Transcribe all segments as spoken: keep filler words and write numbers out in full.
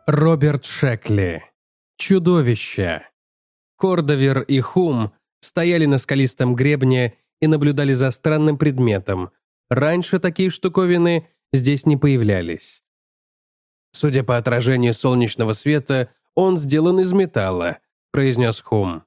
Роберт Шекли. Чудовище. Кордовер и Хум стояли на скалистом гребне и наблюдали за странным предметом. Раньше такие штуковины здесь не появлялись. «Судя по отражению солнечного света, он сделан из металла», — произнес Хум.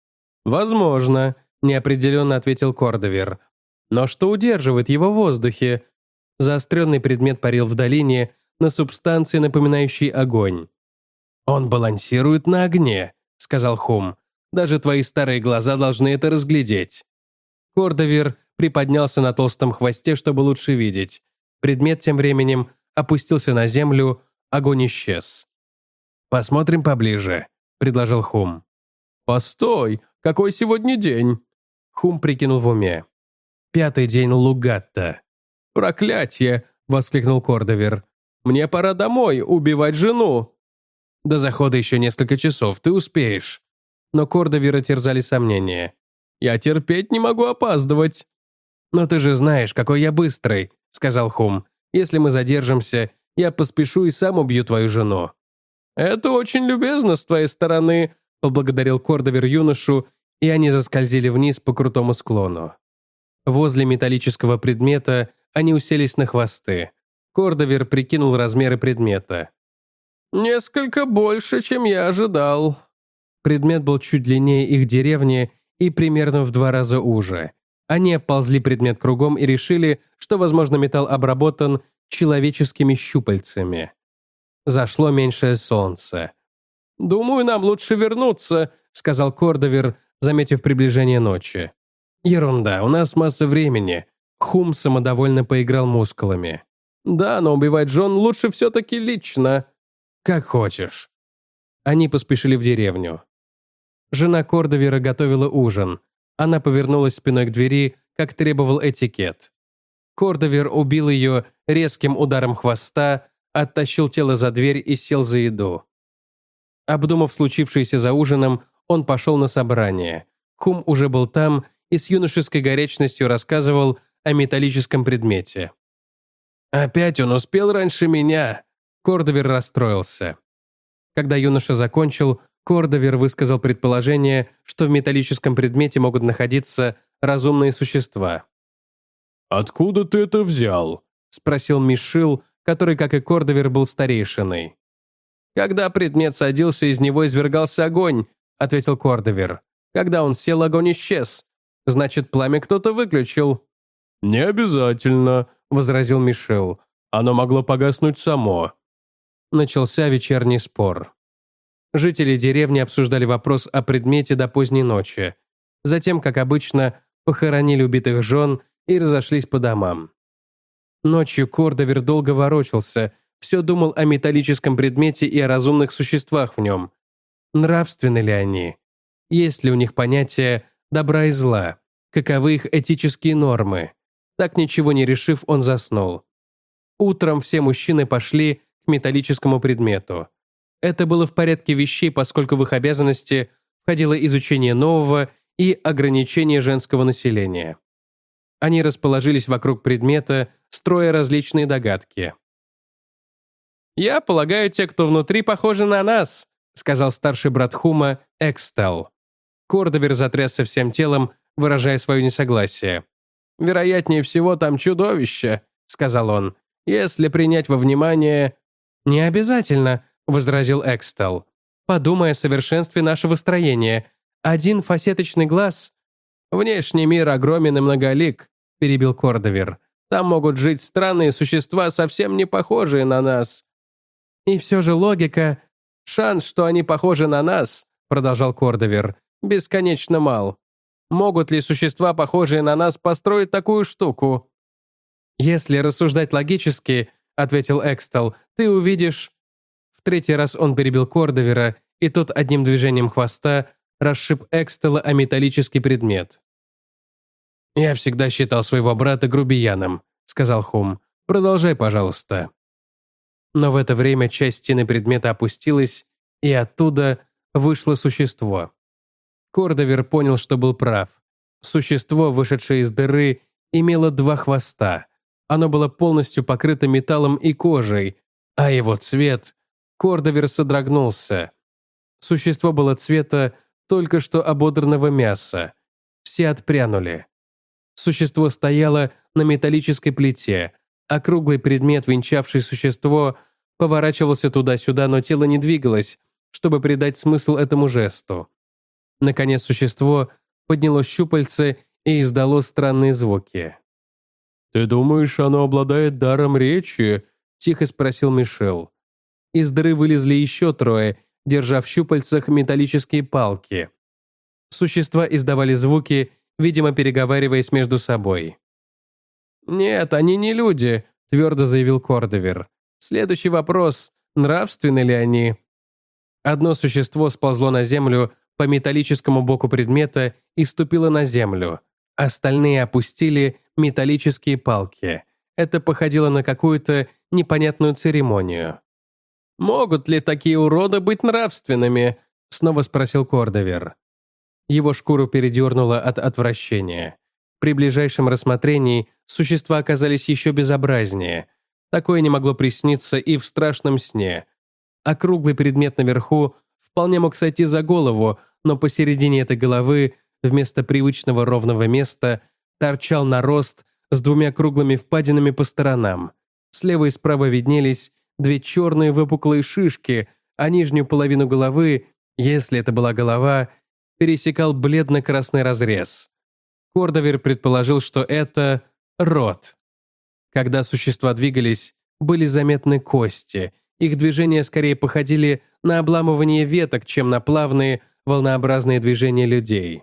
«Возможно», — неопределенно ответил Кордовер. «Но что удерживает его в воздухе?» Заостренный предмет парил в долине на субстанции, напоминающей огонь. «Он балансирует на огне», — сказал Хум. «Даже твои старые глаза должны это разглядеть». Кордовер приподнялся на толстом хвосте, чтобы лучше видеть. Предмет тем временем опустился на землю, огонь исчез. «Посмотрим поближе», — предложил Хум. «Постой, какой сегодня день?» Хум прикинул в уме. «Пятый день Лугатта». «Проклятье!» — воскликнул Кордовер. «Мне пора домой убивать жену». «До захода еще несколько часов, ты успеешь». Но Кордовера терзали сомнения. «Я терпеть не могу опаздывать». «Но ты же знаешь, какой я быстрый», — сказал Хум. «Если мы задержимся, я поспешу и сам убью твою жену». «Это очень любезно с твоей стороны», — поблагодарил Кордовер юношу, и они заскользили вниз по крутому склону. Возле металлического предмета они уселись на хвосты. Кордовер прикинул размеры предмета. «Несколько больше, чем я ожидал». Предмет был чуть длиннее их деревни и примерно в два раза уже. Они обползли предмет кругом и решили, что, возможно, металл обработан человеческими щупальцами. Зашло меньшее солнце. «Думаю, нам лучше вернуться», — сказал Кордовер, заметив приближение ночи. «Ерунда, у нас масса времени». Хум самодовольно поиграл мускулами. «Да, но убивать Джон лучше все-таки лично». «Как хочешь». Они поспешили в деревню. Жена Кордовера готовила ужин. Она повернулась спиной к двери, как требовал этикет. Кордовер убил ее резким ударом хвоста, оттащил тело за дверь и сел за еду. Обдумав случившееся за ужином, он пошел на собрание. Хум уже был там и с юношеской горячностью рассказывал о металлическом предмете. «Опять он успел раньше меня!» Кордовер расстроился. Когда юноша закончил, Кордовер высказал предположение, что в металлическом предмете могут находиться разумные существа. «Откуда ты это взял?» — спросил Мишил, который, как и Кордовер, был старейшиной. «Когда предмет садился, из него извергался огонь», — ответил Кордовер. «Когда он сел, огонь исчез. Значит, пламя кто-то выключил». «Не обязательно», — возразил Мишил. «Оно могло погаснуть само». Начался вечерний спор. Жители деревни обсуждали вопрос о предмете до поздней ночи. Затем, как обычно, похоронили убитых жен и разошлись по домам. Ночью Кордовер долго ворочался, все думал о металлическом предмете и о разумных существах в нем. Нравственны ли они? Есть ли у них понятие добра и зла? Каковы их этические нормы? Так ничего не решив, он заснул. Утром все мужчины пошли к металлическому предмету. Это было в порядке вещей, поскольку в их обязанности входило изучение нового и ограничение женского населения. Они расположились вокруг предмета, строя различные догадки. «Я полагаю, те, кто внутри, похожи на нас», сказал старший брат Хума, Экстел. Кордовер затрясся всем телом, выражая свое несогласие. «Вероятнее всего, там чудовище», сказал он. «Если принять во внимание...» «Не обязательно», возразил Экстел. «Подумай о совершенстве нашего строения. Один фасеточный глаз...» «Внешний мир огромен и многолик», перебил Кордовер. «Там могут жить странные существа, совсем не похожие на нас». «И все же логика...» «Шанс, что они похожи на нас», продолжал Кордовер, «бесконечно мал. Могут ли существа, похожие на нас, построить такую штуку?» «Если рассуждать логически», ответил Экстел, «ты увидишь...» В третий раз он перебил Кордовера, и тот одним движением хвоста расшиб Экстела о металлический предмет. «Я всегда считал своего брата грубияном», сказал Хум. «Продолжай, пожалуйста». Но в это время часть стены предмета опустилась, и оттуда вышло существо. Кордовер понял, что был прав. Существо, вышедшее из дыры, имело два хвоста. Оно было полностью покрыто металлом и кожей, а его цвет Кордовер содрогнулся. Существо было цвета только что ободранного мяса. Все отпрянули. Существо стояло на металлической плите, а круглый предмет, венчавший существо, поворачивался туда-сюда, но тело не двигалось, чтобы придать смысл этому жесту. Наконец существо подняло щупальце и издало странные звуки. «Ты думаешь, оно обладает даром речи?» – тихо спросил Мишель. Из дыры вылезли еще трое, держа в щупальцах металлические палки. Существа издавали звуки, видимо, переговариваясь между собой. «Нет, они не люди», – твердо заявил Кордовер. «Следующий вопрос – нравственны ли они?» Одно существо сползло на землю по металлическому боку предмета и ступило на землю. Остальные опустили металлические палки. Это походило на какую-то непонятную церемонию. «Могут ли такие уроды быть нравственными?» – снова спросил Кордовер. Его шкуру передернуло от отвращения. При ближайшем рассмотрении существа оказались еще безобразнее. Такое не могло присниться и в страшном сне. Округлый предмет наверху вполне мог сойти за голову, но посередине этой головы, вместо привычного ровного места, торчал нарост с двумя круглыми впадинами по сторонам. Слева и справа виднелись две черные выпуклые шишки, а нижнюю половину головы, если это была голова, пересекал бледно-красный разрез. Кордовер предположил, что это рот. Когда существа двигались, были заметны кости. Их движения скорее походили на обламывание веток, чем на плавные, волнообразные движения людей.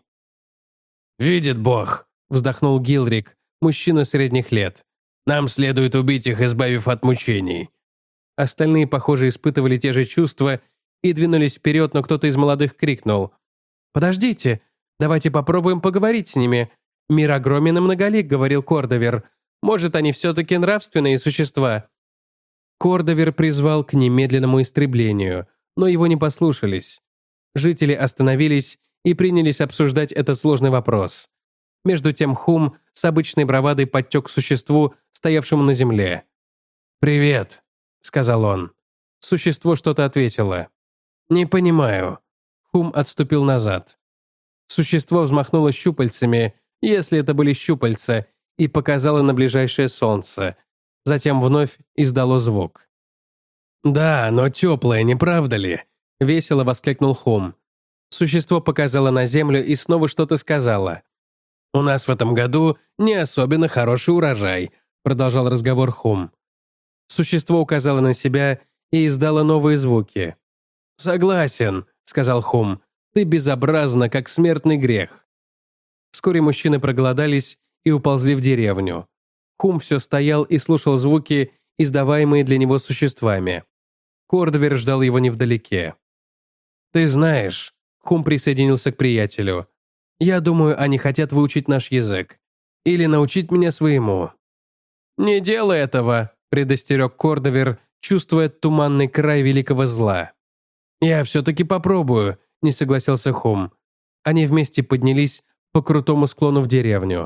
«Видит Бог», — вздохнул Гилрик, мужчина средних лет. «Нам следует убить их, избавив от мучений». Остальные, похоже, испытывали те же чувства и двинулись вперед, но кто-то из молодых крикнул: «Подождите, давайте попробуем поговорить с ними. Мир огромен и многолик», — говорил Кордовер. «Может, они все-таки нравственные существа?» Кордовер призвал к немедленному истреблению, но его не послушались. Жители остановились и принялись обсуждать этот сложный вопрос. Между тем Хум с обычной бравадой подтек к существу, стоявшему на земле. «Привет», — сказал он. Существо что-то ответило. «Не понимаю». Хум отступил назад. Существо взмахнуло щупальцами, если это были щупальца, и показало на ближайшее солнце. Затем вновь издало звук. «Да, но теплое, не правда ли?» — весело воскликнул Хум. Существо показало на землю и снова что-то сказала. «У нас в этом году не особенно хороший урожай», — продолжал разговор Хум. Существо указало на себя и издало новые звуки. «Согласен», — сказал Хум. «Ты безобразна, как смертный грех». Вскоре мужчины проголодались и уползли в деревню. Хум все стоял и слушал звуки, издаваемые для него существами. Кордовер ждал его невдалеке. «Ты знаешь», — Хум присоединился к приятелю, «я думаю, они хотят выучить наш язык. Или научить меня своему». «Не делай этого», — предостерег Кордовер, чувствуя туманный край великого зла. «Я все-таки попробую», — не согласился Хум. Они вместе поднялись по крутому склону в деревню.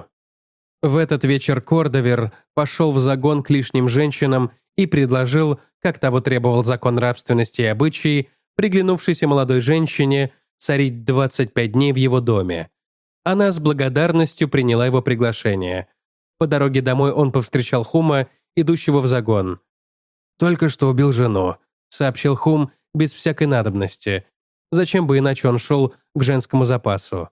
В этот вечер Кордовер пошел в загон к лишним женщинам и предложил, как того требовал закон нравственности и обычаи, приглянувшейся молодой женщине царить двадцать пять дней в его доме. Она с благодарностью приняла его приглашение. По дороге домой он повстречал Хума, идущего в загон. «Только что убил жену», — сообщил Хум без всякой надобности. Зачем бы иначе он шел к женскому запасу?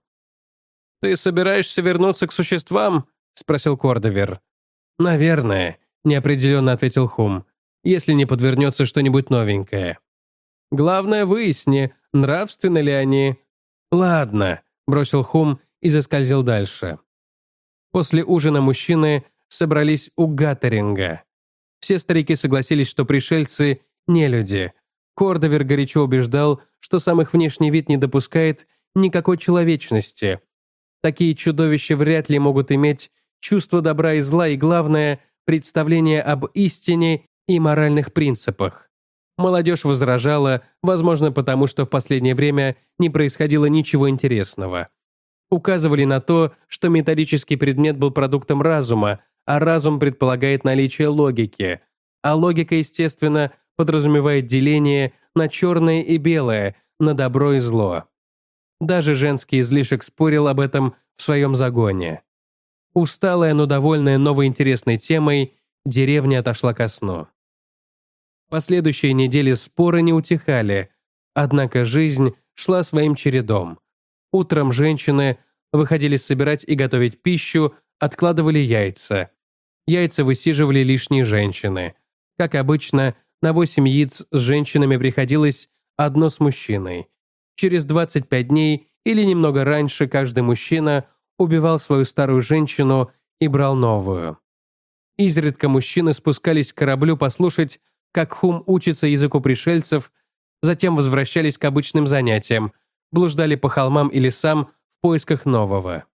«Ты собираешься вернуться к существам?» — спросил Кордовер. «Наверное», — неопределенно ответил Хум, «если не подвернется что-нибудь новенькое». «Главное, выясни, нравственны ли они». «Ладно», — бросил Хум и заскользил дальше. После ужина мужчины собрались у Гаттеринга. Все старики согласились, что пришельцы – не люди. Кордовер горячо убеждал, что сам их внешний вид не допускает никакой человечности. Такие чудовища вряд ли могут иметь чувство добра и зла и, главное, представление об истине и моральных принципах. Молодежь возражала, возможно, потому что в последнее время не происходило ничего интересного. Указывали на то, что металлический предмет был продуктом разума, а разум предполагает наличие логики. А логика, естественно, подразумевает деление на черное и белое, на добро и зло. Даже женский излишек спорил об этом в своем загоне. Усталая, но довольная новой интересной темой, деревня отошла ко сну. Последующие недели споры не утихали, однако жизнь шла своим чередом. Утром женщины выходили собирать и готовить пищу, откладывали яйца. Яйца высиживали лишние женщины. Как обычно, на восемь яиц с женщинами приходилось одно с мужчиной. Через двадцать пять дней или немного раньше каждый мужчина убивал свою старую женщину и брал новую. Изредка мужчины спускались к кораблю послушать, как Хум учится языку пришельцев, затем возвращались к обычным занятиям, блуждали по холмам и лесам в поисках нового.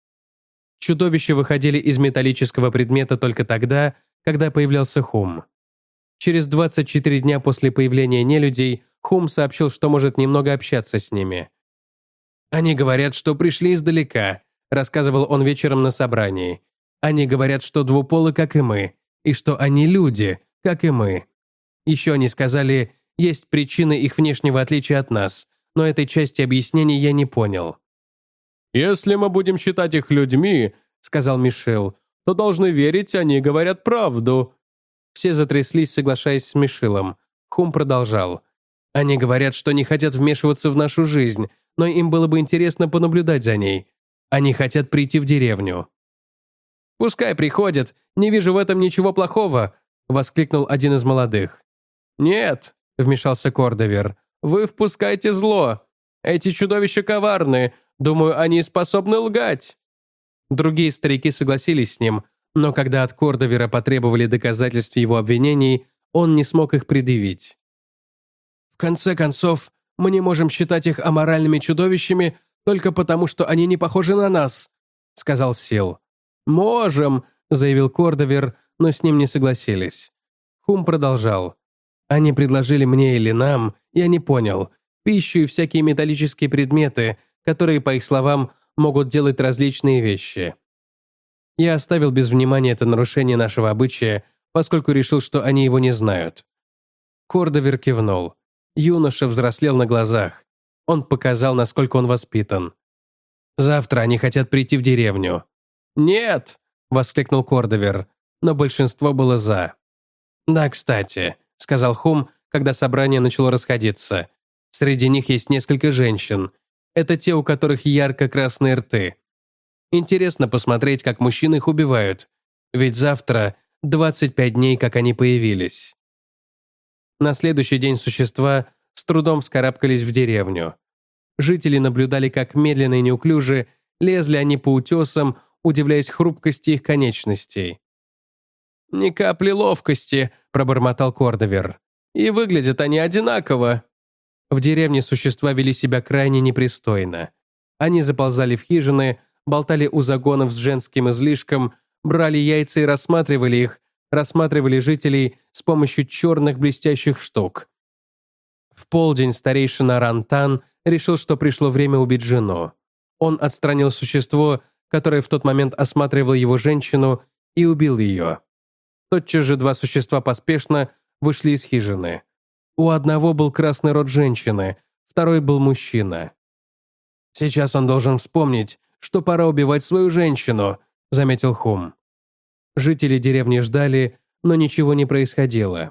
Чудовища выходили из металлического предмета только тогда, когда появлялся Хум. Через двадцать четыре дня после появления нелюдей Хум сообщил, что может немного общаться с ними. «Они говорят, что пришли издалека», — рассказывал он вечером на собрании. «Они говорят, что двуполы, как и мы, и что они люди, как и мы. Еще они сказали, есть причины их внешнего отличия от нас, но этой части объяснений я не понял». «Если мы будем считать их людьми, — сказал Мишел, — то должны верить, они говорят правду». Все затряслись, соглашаясь с Мишелом. Хум продолжал. «Они говорят, что не хотят вмешиваться в нашу жизнь, но им было бы интересно понаблюдать за ней. Они хотят прийти в деревню». «Пускай приходят, не вижу в этом ничего плохого», — воскликнул один из молодых. «Нет», — вмешался Кордовер, — «вы впускаете зло. Эти чудовища коварны, думаю, они способны лгать». Другие старики согласились с ним, но когда от Кордовера потребовали доказательств его обвинений, он не смог их предъявить. «В конце концов, мы не можем считать их аморальными чудовищами только потому, что они не похожи на нас», — сказал Сил. «Можем», — заявил Кордовер, но с ним не согласились. Хум продолжал. «Они предложили мне или нам, я не понял, пищу и всякие металлические предметы, которые, по их словам, могут делать различные вещи. Я оставил без внимания это нарушение нашего обычая, поскольку решил, что они его не знают». Кордовер кивнул. Юноша взрослел на глазах. Он показал, насколько он воспитан. «Завтра они хотят прийти в деревню». «Нет!» — воскликнул Кордовер, но большинство было «за». «Да, кстати», — сказал Хум, когда собрание начало расходиться. «Среди них есть несколько женщин. Это те, у которых ярко-красные рты. Интересно посмотреть, как мужчины их убивают. Ведь завтра двадцать пять дней, как они появились». На следующий день существа с трудом вскарабкались в деревню. Жители наблюдали, как медленно и неуклюже лезли они по утесам, удивляясь хрупкости их конечностей. «Ни капли ловкости», — пробормотал Кордовер. «И выглядят они одинаково». В деревне существа вели себя крайне непристойно. Они заползали в хижины, болтали у загонов с женским излишком, брали яйца и рассматривали их, рассматривали жителей с помощью черных блестящих штук. В полдень старейшина Рантан решил, что пришло время убить жену. Он отстранил существо, которое в тот момент осматривало его женщину, и убил ее. Тотчас же два существа поспешно вышли из хижины. У одного был красный рот женщины, второй был мужчина. «Сейчас он должен вспомнить, что пора убивать свою женщину», — заметил Хум. Жители деревни ждали, но ничего не происходило.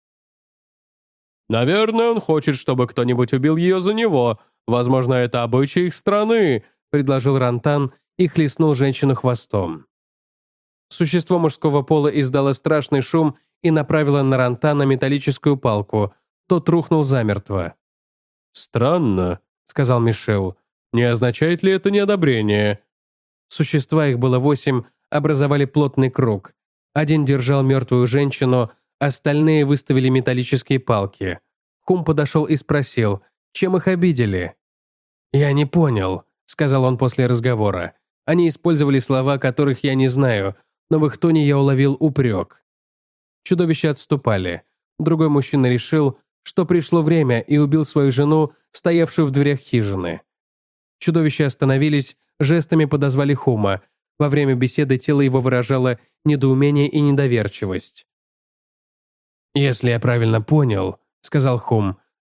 «Наверное, он хочет, чтобы кто-нибудь убил ее за него. Возможно, это обычай их страны», — предложил Рантан и хлестнул женщину хвостом. Существо мужского пола издало страшный шум и направило на Рантана металлическую палку. Тот рухнул замертво. «Странно», — сказал Мишел. «Не означает ли это неодобрение?» Существа, их было восемь, образовали плотный круг. Один держал мертвую женщину, остальные выставили металлические палки. Хум подошел и спросил, чем их обидели. «Я не понял», — сказал он после разговора. «Они использовали слова, которых я не знаю, но в их тоне я уловил упрек». Чудовища отступали. Другой мужчина решил, что пришло время, и убил свою жену, стоявшую в дверях хижины. Чудовища остановились, жестами подозвали Хума. Во время беседы тело его выражало недоумение и недоверчивость. «Если я правильно понял, — сказал Хум, —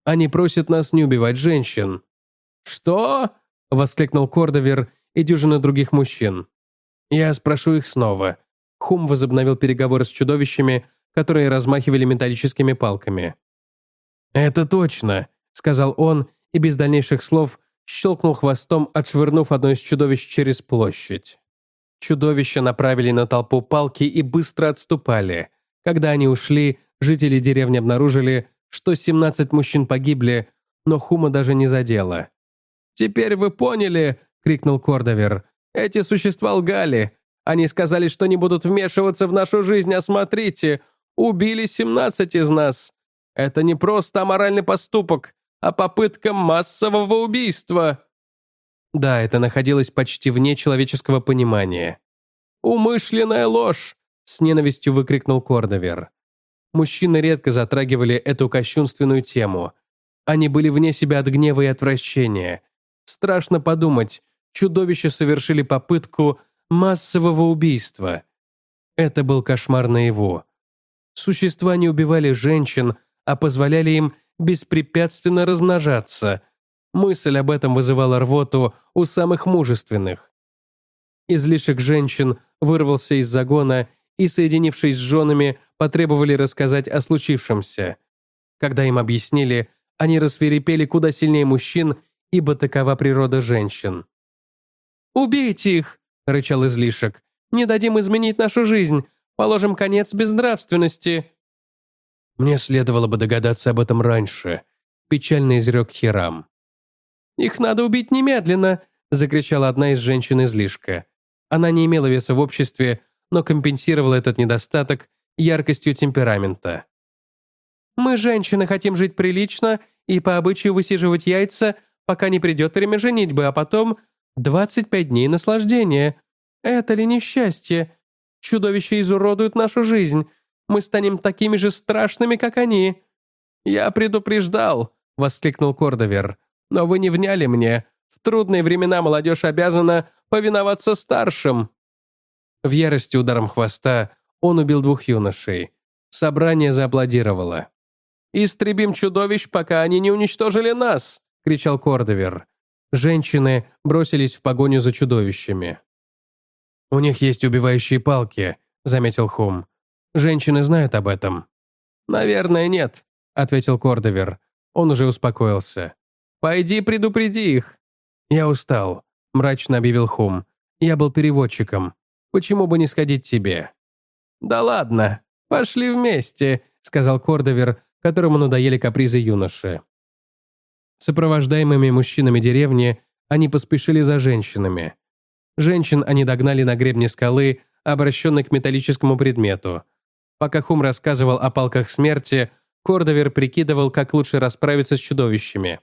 Они просят нас не убивать женщин». «Что?» — воскликнул Кордовер и дюжина других мужчин. «Я спрошу их снова». Хум возобновил переговоры с чудовищами, которые размахивали металлическими палками. «Это точно», — сказал он, и без дальнейших слов щелкнул хвостом, отшвырнув одно из чудовищ через площадь. Чудовища направили на толпу палки и быстро отступали. Когда они ушли, жители деревни обнаружили, что семнадцать мужчин погибли, но Хума даже не задело. «Теперь вы поняли!» — крикнул Кордовер. «Эти существа лгали. Они сказали, что не будут вмешиваться в нашу жизнь, а смотрите, убили семнадцать из нас. Это не просто аморальный поступок, а попытка массового убийства». Да, это находилось почти вне человеческого понимания. «Умышленная ложь!» — с ненавистью выкрикнул Кордовер. Мужчины редко затрагивали эту кощунственную тему. Они были вне себя от гнева и отвращения. Страшно подумать, чудовища совершили попытку массового убийства. Это был кошмар наяву. Существа не убивали женщин, а позволяли им беспрепятственно размножаться. Мысль об этом вызывала рвоту у самых мужественных. Излишек женщин вырвался из загона и, соединившись с женами, потребовали рассказать о случившемся. Когда им объяснили, они рассвирепели куда сильнее мужчин, ибо такова природа женщин. «Убейте их!» — рычал Излишек. «Не дадим изменить нашу жизнь. Положим конец безнравственности». «Мне следовало бы догадаться об этом раньше», — печально изрек Хирам. «Их надо убить немедленно!» — закричала одна из женщин Излишка. Она не имела веса в обществе, но компенсировала этот недостаток яркостью темперамента. «Мы, женщины, хотим жить прилично и по обычаю высиживать яйца, пока не придет время женитьбы, а потом двадцать пять дней наслаждения. Это ли несчастье? Чудовища изуродуют нашу жизнь. Мы станем такими же страшными, как они». «Я предупреждал», — воскликнул Кордовер. «Но вы не вняли мне. В трудные времена молодежь обязана повиноваться старшим». В ярости ударом хвоста он убил двух юношей. Собрание зааплодировало. «Истребим чудовищ, пока они не уничтожили нас!» — кричал Кордовер. Женщины бросились в погоню за чудовищами. «У них есть убивающие палки», — заметил Хум. «Женщины знают об этом». «Наверное, нет», — ответил Кордовер. Он уже успокоился. «Пойди предупреди их». «Я устал», — мрачно объявил Хум. «Я был переводчиком. Почему бы не сходить тебе?» «Да ладно, пошли вместе», — сказал Кордовер, которому надоели капризы юноши. Сопровождаемыми мужчинами деревни, они поспешили за женщинами. Женщин они догнали на гребне скалы, обращенной к металлическому предмету. Пока Хум рассказывал о палках смерти, Кордовер прикидывал, как лучше расправиться с чудовищами.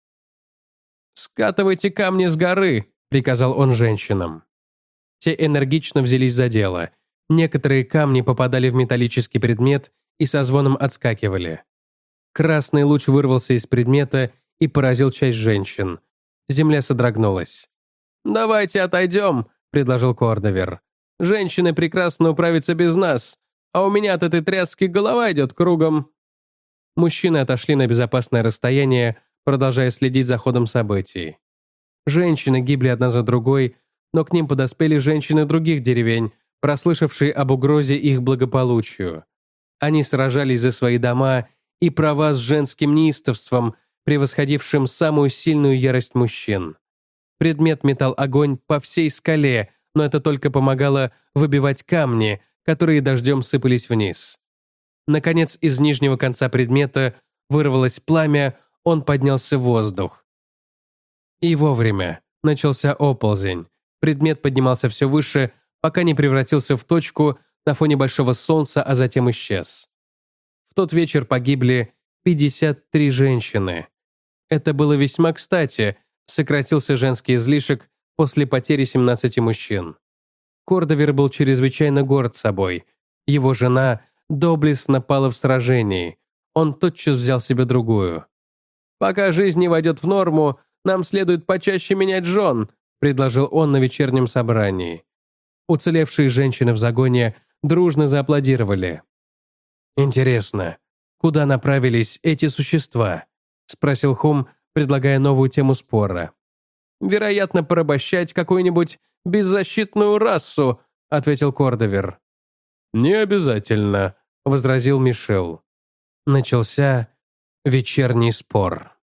«Скатывайте камни с горы», — приказал он женщинам. Те энергично взялись за дело. Некоторые камни попадали в металлический предмет и со звоном отскакивали. Красный луч вырвался из предмета и поразил часть женщин. Земля содрогнулась. «Давайте отойдем», — предложил Кордовер. «Женщины прекрасно управятся без нас, а у меня от этой тряски голова идет кругом». Мужчины отошли на безопасное расстояние, продолжая следить за ходом событий. Женщины гибли одна за другой, но к ним подоспели женщины других деревень, прослышавшие об угрозе их благополучию. Они сражались за свои дома и права с женским неистовством, превосходившим самую сильную ярость мужчин. Предмет метал огонь по всей скале, но это только помогало выбивать камни, которые дождем сыпались вниз. Наконец, из нижнего конца предмета вырвалось пламя, он поднялся в воздух. И вовремя начался оползень. Предмет поднимался все выше, пока не превратился в точку на фоне большого солнца, а затем исчез. В тот вечер погибли пятьдесят три женщины. Это было весьма кстати, сократился женский излишек после потери семнадцати мужчин. Кордовер был чрезвычайно горд собой. Его жена доблестно пала в сражении. Он тотчас взял себе другую. «Пока жизнь не войдет в норму, нам следует почаще менять жен», предложил он на вечернем собрании. Уцелевшие женщины в загоне дружно зааплодировали. «Интересно, куда направились эти существа?» спросил Хум, предлагая новую тему спора. «Вероятно, порабощать какую-нибудь беззащитную расу», — ответил Кордовер. «Не обязательно», — возразил Мишел. Начался вечерний спор.